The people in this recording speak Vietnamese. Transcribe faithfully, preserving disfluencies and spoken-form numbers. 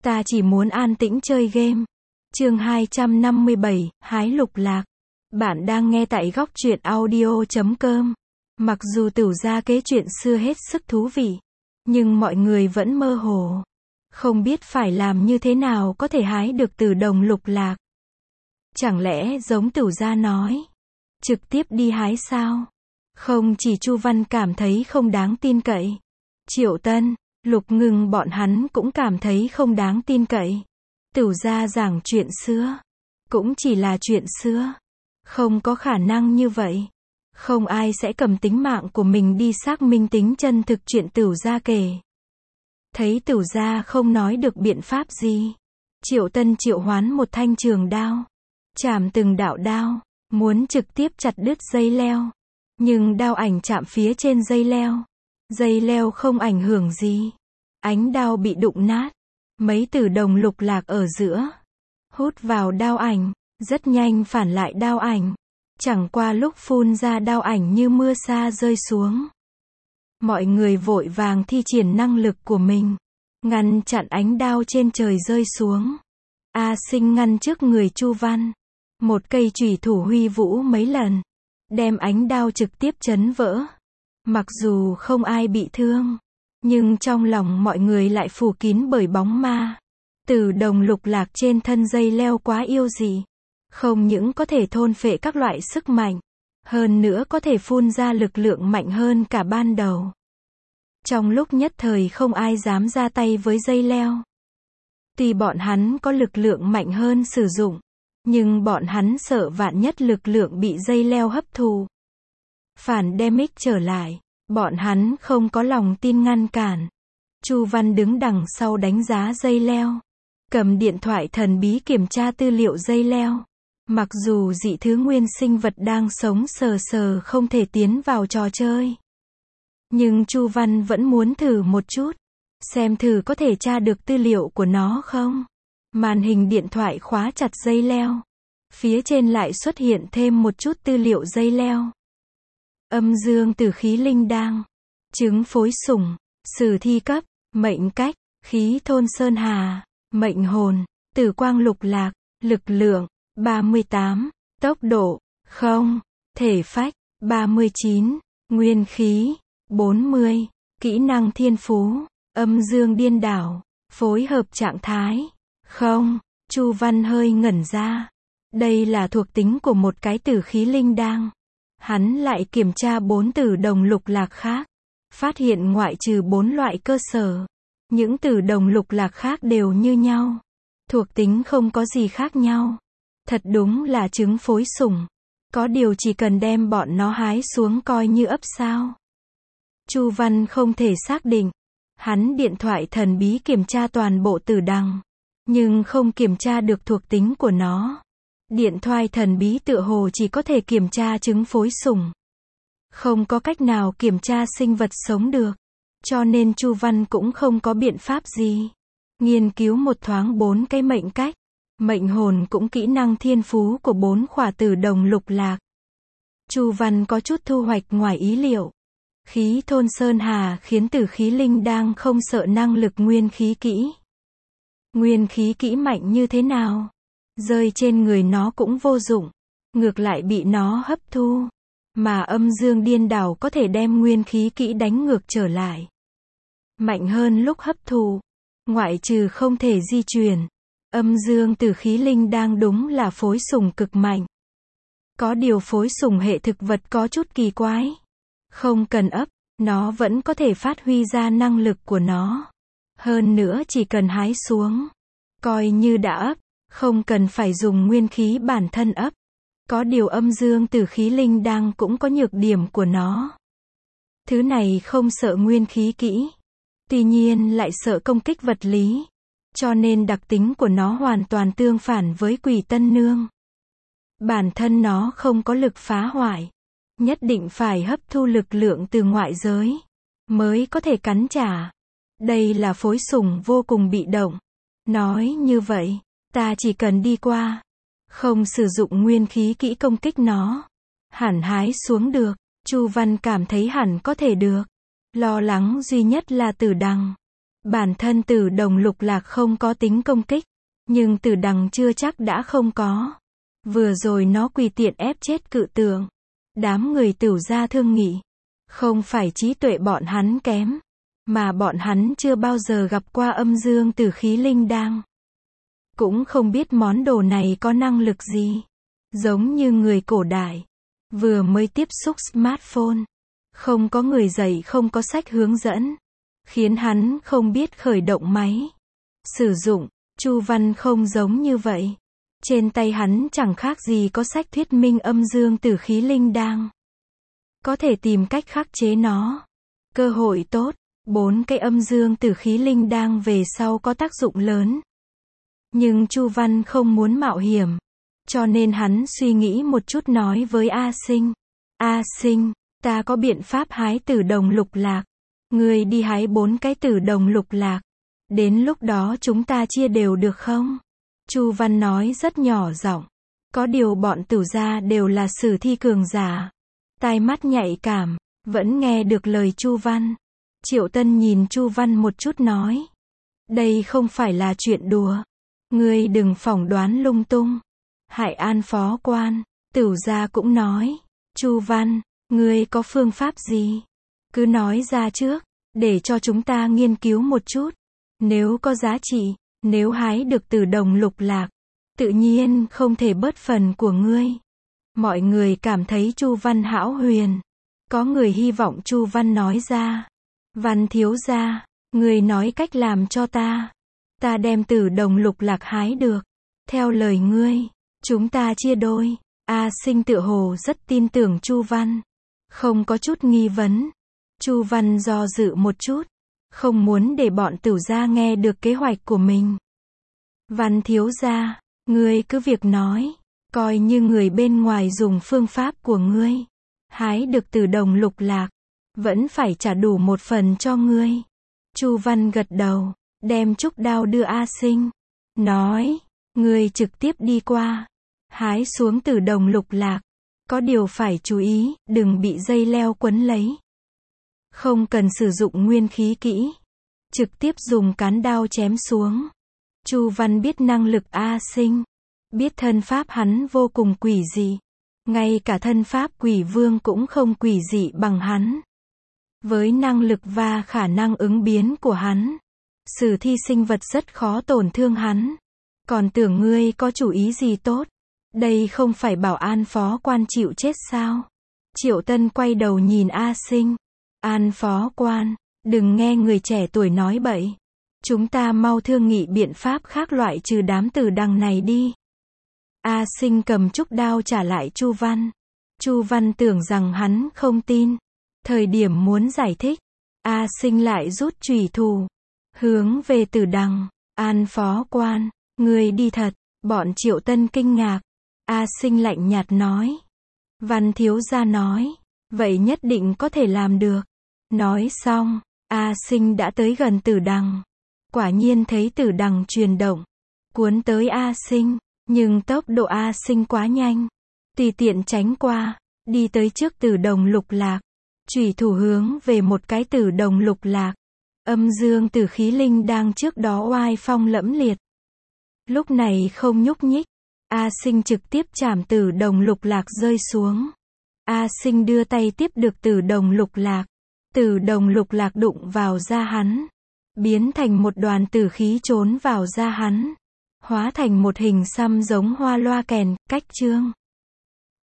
Ta chỉ muốn an tĩnh chơi game. Chương hai trăm năm mươi bảy, hái lục lạc. Bạn đang nghe tại góc truyện audio chấm com. Mặc dù Tửu gia kể chuyện xưa hết sức thú vị, nhưng mọi người vẫn mơ hồ, không biết phải làm như thế nào có thể hái được từ đồng lục lạc. Chẳng lẽ giống Tửu gia nói, trực tiếp đi hái sao? Không chỉ Chu Văn cảm thấy không đáng tin cậy, Triệu Tân, Lục Ngưng bọn hắn cũng cảm thấy không đáng tin cậy. Tửu gia giảng chuyện xưa, cũng chỉ là chuyện xưa, không có khả năng như vậy. Không ai sẽ cầm tính mạng của mình đi xác minh tính chân thực chuyện Tửu gia kể. Thấy Tửu gia không nói được biện pháp gì, Triệu Tân triệu hoán một thanh trường đao, chạm từng đạo đao, muốn trực tiếp chặt đứt dây leo. Nhưng đao ảnh chạm phía trên dây leo, dây leo không ảnh hưởng gì, ánh đao bị đụng nát. Mấy tử đồng lục lạc ở giữa, hút vào đao ảnh, rất nhanh phản lại đao ảnh. Chẳng qua lúc phun ra đao ảnh như mưa sa rơi xuống. Mọi người vội vàng thi triển năng lực của mình, ngăn chặn ánh đao trên trời rơi xuống. A Sinh ngăn trước người Chu Văn, một cây chủy thủ huy vũ mấy lần, đem ánh đao trực tiếp chấn vỡ. Mặc dù không ai bị thương, nhưng trong lòng mọi người lại phủ kín bởi bóng ma. Tử đồng lục lạc trên thân dây leo quá yêu dị, không những có thể thôn phệ các loại sức mạnh, hơn nữa có thể phun ra lực lượng mạnh hơn cả ban đầu. Trong lúc nhất thời không ai dám ra tay với dây leo. Tuy bọn hắn có lực lượng mạnh hơn sử dụng, nhưng bọn hắn sợ vạn nhất lực lượng bị dây leo hấp thụ, phản damage trở lại, bọn hắn không có lòng tin ngăn cản. Chu Văn đứng đằng sau đánh giá dây leo, cầm điện thoại thần bí kiểm tra tư liệu dây leo. Mặc dù dị thứ nguyên sinh vật đang sống sờ sờ không thể tiến vào trò chơi, nhưng Chu Văn vẫn muốn thử một chút, xem thử có thể tra được tư liệu của nó không. Màn hình điện thoại khóa chặt dây leo, phía trên lại xuất hiện thêm một chút tư liệu dây leo. Âm dương tử khí linh đang, trứng phối sủng, sử thi cấp, mệnh cách, khí thôn sơn hà, mệnh hồn, tử quang lục lạc, lực lượng, ba mươi tám, tốc độ, không, thể phách, ba mươi chín, nguyên khí, bốn mươi, kỹ năng thiên phú, âm dương điên đảo, phối hợp trạng thái, không. Chu Văn hơi ngẩn ra. Đây là thuộc tính của một cái tử khí linh đang. Hắn lại kiểm tra bốn tử đồng lục lạc khác, phát hiện ngoại trừ bốn loại cơ sở, những tử đồng lục lạc khác đều như nhau, thuộc tính không có gì khác nhau. Thật đúng là trứng phối sủng, có điều chỉ cần đem bọn nó hái xuống coi như ấp sao. Chu Văn không thể xác định, hắn điện thoại thần bí kiểm tra toàn bộ tử đằng, nhưng không kiểm tra được thuộc tính của nó. Điện thoại thần bí tựa hồ chỉ có thể kiểm tra trứng phối sủng, không có cách nào kiểm tra sinh vật sống được, cho nên Chu Văn cũng không có biện pháp gì. Nghiên cứu một thoáng bốn cái mệnh cách, mệnh hồn cũng kỹ năng thiên phú của bốn khỏa tử đồng lục lạc. Chu Văn có chút thu hoạch ngoài ý liệu. Khí thôn sơn hà khiến tử khí linh đang không sợ năng lực nguyên khí kỹ. Nguyên khí kỹ mạnh như thế nào? Rơi trên người nó cũng vô dụng, ngược lại bị nó hấp thu. Mà âm dương điên đảo có thể đem nguyên khí kỹ đánh ngược trở lại, mạnh hơn lúc hấp thụ, ngoại trừ không thể di chuyển. Âm dương tử khí linh đang đúng là phối sủng cực mạnh. Có điều phối sủng hệ thực vật có chút kỳ quái. Không cần ấp, nó vẫn có thể phát huy ra năng lực của nó. Hơn nữa chỉ cần hái xuống, coi như đã ấp, không cần phải dùng nguyên khí bản thân ấp. Có điều âm dương tử khí linh đang cũng có nhược điểm của nó. Thứ này không sợ nguyên khí kỹ, tuy nhiên lại sợ công kích vật lý. Cho nên đặc tính của nó hoàn toàn tương phản với Quỷ Tân Nương. Bản thân nó không có lực phá hoại, nhất định phải hấp thu lực lượng từ ngoại giới, mới có thể cắn trả. Đây là phối sủng vô cùng bị động. Nói như vậy, ta chỉ cần đi qua, không sử dụng nguyên khí kỹ công kích nó, hẳn hái xuống được. Chu Văn cảm thấy hẳn có thể được. Lo lắng duy nhất là tử đằng. Bản thân tử đồng lục lạc không có tính công kích, nhưng tử đằng chưa chắc đã không có. Vừa rồi nó quỳ tiện ép chết cự tượng. Đám người Tửu gia thương nghị. Không phải trí tuệ bọn hắn kém, mà bọn hắn chưa bao giờ gặp qua âm dương tử khí linh đang. Cũng không biết món đồ này có năng lực gì. Giống như người cổ đại, vừa mới tiếp xúc smartphone. Không có người dạy, không có sách hướng dẫn, khiến hắn không biết khởi động máy. Sử dụng, Chu Văn không giống như vậy. Trên tay hắn chẳng khác gì có sách thuyết minh âm dương tử khí linh đang. Có thể tìm cách khắc chế nó. Cơ hội tốt, bốn cái âm dương tử khí linh đang về sau có tác dụng lớn. Nhưng Chu Văn không muốn mạo hiểm, cho nên hắn suy nghĩ một chút nói với A Sinh. A Sinh, ta có biện pháp hái tử đồng lục lạc. Ngươi đi hái bốn cái tử đồng lục lạc. Đến lúc đó chúng ta chia đều được không? Chu Văn nói rất nhỏ giọng. Có điều bọn Tửu gia đều là sử thi cường giả. Tai mắt nhạy cảm, vẫn nghe được lời Chu Văn. Triệu Tân nhìn Chu Văn một chút nói. Đây không phải là chuyện đùa. Ngươi đừng phỏng đoán lung tung. Hải An phó quan, Tửu gia cũng nói. Chu Văn, ngươi có phương pháp gì? Cứ nói ra trước, để cho chúng ta nghiên cứu một chút. Nếu có giá trị, nếu hái được tử đồng lục lạc, tự nhiên không thể bớt phần của ngươi. Mọi người cảm thấy Chu Văn hão huyền. Có người hy vọng Chu Văn nói ra. Văn thiếu gia, ngươi nói cách làm cho ta. Ta đem tử đồng lục lạc hái được. Theo lời ngươi, chúng ta chia đôi. A Sinh tựa hồ rất tin tưởng Chu Văn. Không có chút nghi vấn. Chu Văn do dự một chút. Không muốn để bọn Tửu gia nghe được kế hoạch của mình. Văn thiếu gia, ngươi cứ việc nói. Coi như người bên ngoài dùng phương pháp của ngươi. Hái được tử đồng lục lạc. Vẫn phải trả đủ một phần cho ngươi. Chu Văn gật đầu. Đem trúc đao đưa A Sinh. Nói. Ngươi trực tiếp đi qua. Hái xuống tử đồng lục lạc. Có điều phải chú ý, đừng bị dây leo quấn lấy. Không cần sử dụng nguyên khí kỹ. Trực tiếp dùng cán đao chém xuống. Chu Văn biết năng lực A Sinh. Biết thân pháp hắn vô cùng quỷ dị. Ngay cả thân pháp quỷ vương cũng không quỷ dị bằng hắn. Với năng lực và khả năng ứng biến của hắn, sử thi sinh vật rất khó tổn thương hắn. Còn tưởng ngươi có chủ ý gì tốt. Đây không phải bảo An phó quan chịu chết sao? Triệu Tân quay đầu nhìn A Sinh. An phó quan, đừng nghe người trẻ tuổi nói bậy. Chúng ta mau thương nghị biện pháp khác loại trừ đám tử đằng này đi. A Sinh cầm trúc đao trả lại Chu Văn. Chu Văn tưởng rằng hắn không tin. Thời điểm muốn giải thích, A Sinh lại rút chùy thủ. Hướng về tử đằng. An phó quan, ngươi đi thật. Bọn Triệu Tân kinh ngạc. A Sinh lạnh nhạt nói. Văn thiếu gia nói. Vậy nhất định có thể làm được. Nói xong, A Sinh đã tới gần tử đằng. Quả nhiên thấy tử đằng chuyển động. Cuốn tới A Sinh. Nhưng tốc độ A Sinh quá nhanh. Tùy tiện tránh qua. Đi tới trước tử đồng lục lạc. Chủy thủ hướng về một cái tử đồng lục lạc. Âm dương tử khí linh đang trước đó oai phong lẫm liệt. Lúc này không nhúc nhích. A Sinh trực tiếp chạm tử đồng lục lạc rơi xuống. A Sinh đưa tay tiếp được tử đồng lục lạc. Tử đồng lục lạc đụng vào da hắn. Biến thành một đoàn tử khí trốn vào da hắn. Hóa thành một hình xăm giống hoa loa kèn, cách chương.